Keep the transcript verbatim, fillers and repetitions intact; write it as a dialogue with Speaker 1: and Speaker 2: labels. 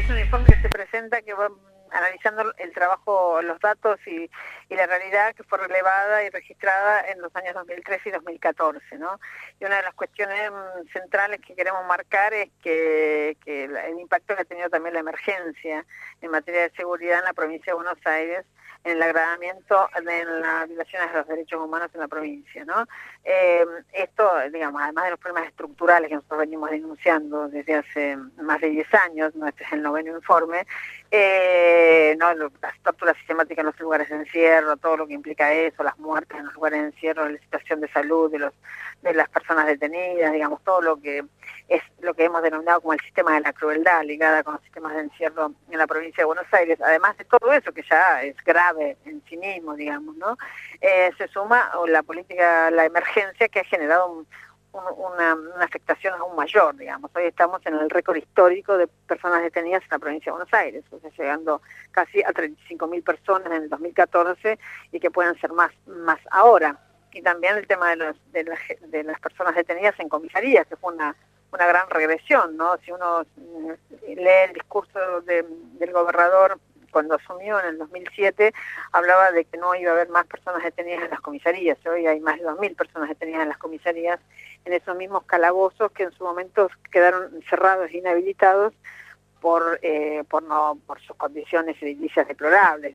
Speaker 1: es un informe que se presenta que va analizando el trabajo, los datos y, y la realidad que fue relevada y registrada en los años dos mil trece y dos mil catorce, ¿no? Y una de las cuestiones centrales que queremos marcar es que, que el impacto que ha tenido también la emergencia en materia de seguridad en la provincia de Buenos Aires, en el agravamiento de las violaciones de los derechos humanos en la provincia, ¿no? Eh, esto, digamos, además de los problemas estructurales que nosotros venimos denunciando desde hace más de diez años, ¿no? Este es el noveno informe, eh, ¿no? Las torturas sistemáticas en los lugares de encierro, todo lo que implica eso, las muertes en los lugares de encierro, la situación de salud de, los, de las personas detenidas, digamos, todo lo que es lo que hemos denominado como el sistema de la crueldad ligada con los sistemas de encierro en la provincia de Buenos Aires, además de todo eso que ya es grave en sí mismo, digamos, ¿no? Eh, se suma la política, la emergencia que ha generado un, un, una, una afectación aún mayor, digamos. Hoy estamos en el récord histórico de personas detenidas en la provincia de Buenos Aires, o sea, llegando casi a treinta y cinco mil personas en el dos mil catorce y que pueden ser más, más ahora. Y también el tema de, los, de, la, de las personas detenidas en comisarías, que fue una una gran regresión, ¿no? Si uno lee el discurso de, del gobernador cuando asumió en el dos mil siete, hablaba de que no iba a haber más personas detenidas en las comisarías. Hoy hay más de dos mil personas detenidas en las comisarías, en esos mismos calabozos que en su momento quedaron cerrados e inhabilitados por, eh, por, no, por sus condiciones edilicias deplorables.